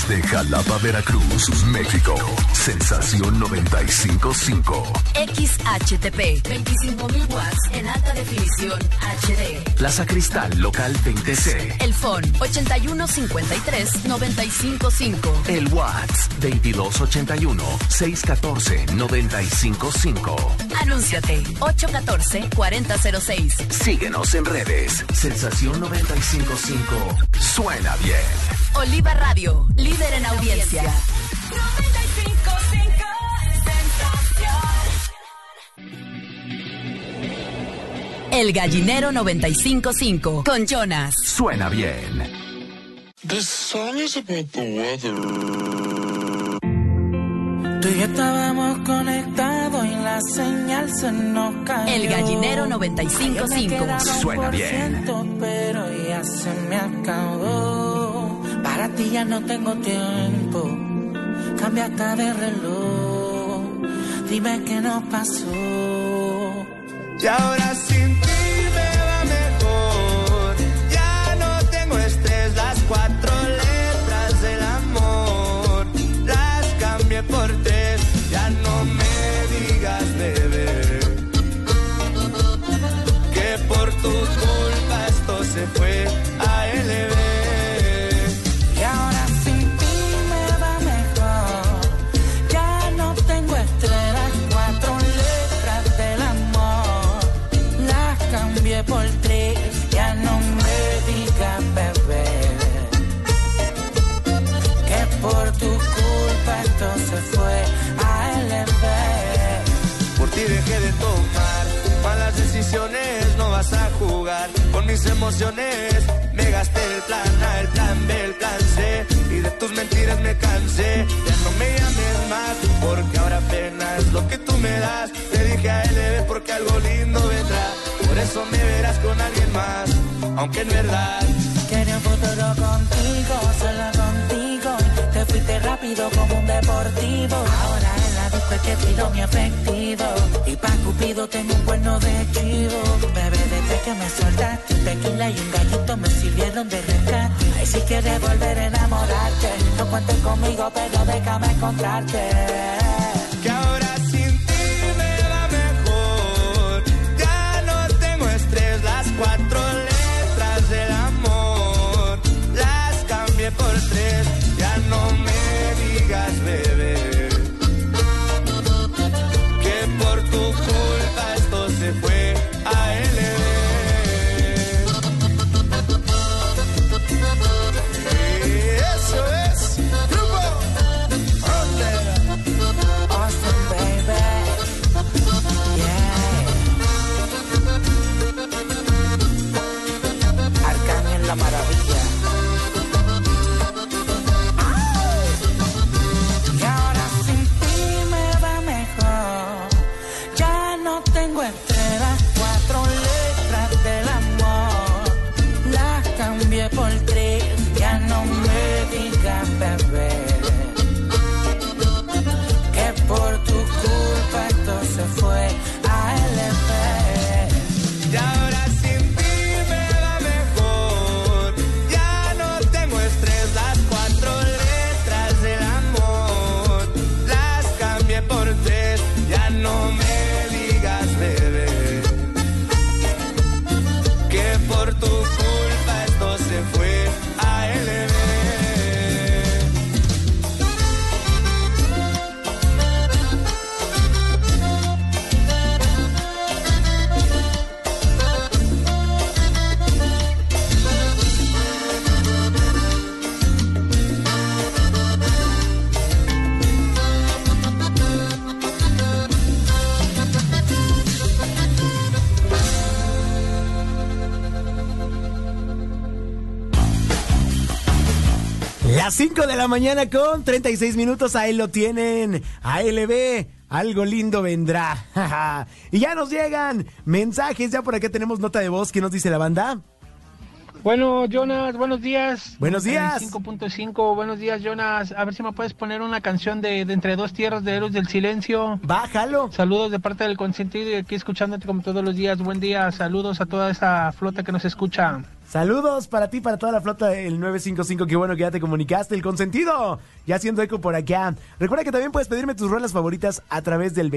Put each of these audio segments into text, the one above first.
Desde Jalapa, Veracruz, México. Sensación 95.5. XHTP 25.000 watts en alta definición HD. Plaza Cristal Local 20C. El phone 8153-955. El WhatsApp 2281-614-955. Anúnciate 814-4006. Síguenos en redes. Sensación 95.5. Suena bien. Oliva Radio, líder en audiencia. 95.5 Sensación. El Gallinero 95.5 con Jonas. Suena bien. This song is about the weather. Tú y yo estábamos conectados y la señal se nos cayó. El Gallinero 95.5. Suena bien. Pero ya se me acabó. Para ti ya no tengo tiempo. Cambia hasta de reloj. Dime qué nos pasó. Y ahora sin ti me va mejor. Ya no tengo estrés. Las 4 letras del amor las cambié por 3. Ya no me digas, bebé, que por tu culpa esto se fue a LB. Y ahora sin ti me va mejor. Ya no tengo estrés. Las 4 letras del amor las cambié por 3. Ya no me digas, bebé, que por tu culpa esto se fue a LB. Por ti dejé de tomar malas decisiones, no vas a jugar con mis emociones. Me gasté el plan A, el plan B, el plan C, y de tus mentiras me cansé. Ya no me llames más, porque ahora apenas lo que tú me das. Te dije a LB porque algo lindo vendrá. Por eso me verás con alguien más, aunque en verdad quería un futuro contigo, solo contigo. Te fuiste rápido como un deportivo. Ahora en la disco es que tiro mi efectivo. Y pa' Cupido tengo un cuerno de chivo. Bebé, desde que me soltaste, un tequila y un gallito me sirvieron de rescate. Ay, si quieres volver a enamorarte, no cuentes conmigo, pero déjame encontrarte. que ahora sin ti me va mejor. Ya no tengo estrés. Las 4 letras del amor las cambié por 3. Ya no me digas, bebé, que por tu culpa esto se fue a LB. Eso es Grupo Frontera. Awesome, baby. Yeah. Arcángel la maravilla. Y ahora sin ti me va mejor. Ya no tengo estrellas, 4 letras del amor las cambié por 3. Ya no me digas, bebé, que por tu culpa esto se fue a LB. Y ahora sin ti me va mejor. Ya no tengo estrés. Las 4 letras del amor las cambié por 3. Ya no me digas, bebé, que por tu culpa esto se fue a LB. Las 5 de la mañana con 36 minutos, ahí lo tienen, ALB, algo lindo vendrá. Y ya nos llegan mensajes, ya por acá tenemos nota de voz, ¿qué nos dice la banda? Bueno, Jonas, buenos días. Buenos días. 5.5, buenos días, Jonas. A ver si me puedes poner una canción de Entre Dos Tierras de Héroes del Silencio. Bájalo. Saludos de parte del Consentido y aquí escuchándote como todos los días. Buen día, saludos a toda esa flota que nos escucha. Saludos para ti, para toda la flota del 955. Qué bueno que ya te comunicaste. El consentido, ya haciendo eco por acá. Recuerda que también puedes pedirme tus rolas favoritas a través del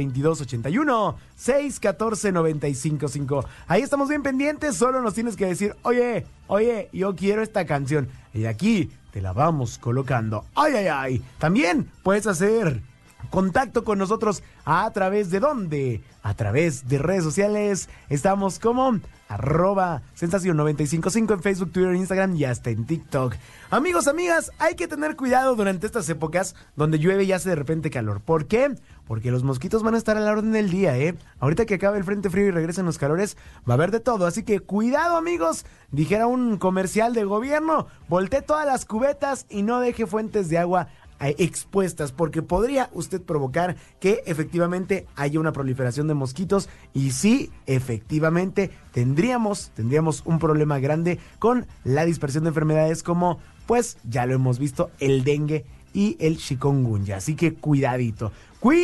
2281-614-955. Ahí estamos bien pendientes. Solo nos tienes que decir, oye, yo quiero esta canción. Y aquí te la vamos colocando. Ay. También puedes hacer contacto con nosotros a través de ¿dónde? A través de redes sociales. Estamos como @Sensación955 en Facebook, Twitter, Instagram y hasta en TikTok. Amigos, amigas, hay que tener cuidado durante estas épocas donde llueve y hace de repente calor. ¿Por qué? Porque los mosquitos van a estar a la orden del día, ¿eh? Ahorita que acabe el frente frío y regresen los calores, va a haber de todo. Así que cuidado, amigos. Dijera un comercial de gobierno, voltee todas las cubetas y no deje fuentes de agua expuestas, porque podría usted provocar que efectivamente haya una proliferación de mosquitos y sí, efectivamente tendríamos un problema grande con la dispersión de enfermedades como, pues ya lo hemos visto, el dengue y el chikungunya. Así que cuidadito.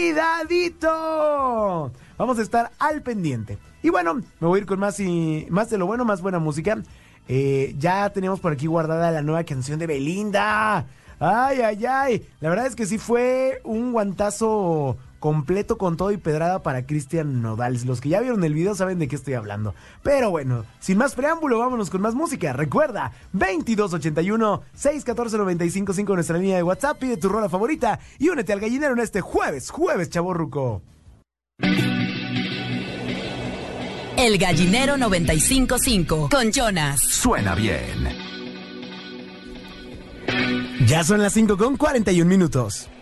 Vamos a estar al pendiente. Y bueno, me voy a ir con más de lo bueno, más buena música. Ya tenemos por aquí guardada la nueva canción de Belinda. Ay. La verdad es que sí fue un guantazo completo con todo y pedrada para Cristian Nodal. Los que ya vieron el video saben de qué estoy hablando. Pero bueno, sin más preámbulo, vámonos con más música. Recuerda, 2281-614-955, nuestra línea de WhatsApp. Pide tu rola favorita y únete al gallinero en este jueves chavorruco. El gallinero 955 con Jonas. Suena bien. Ya son las 5:41.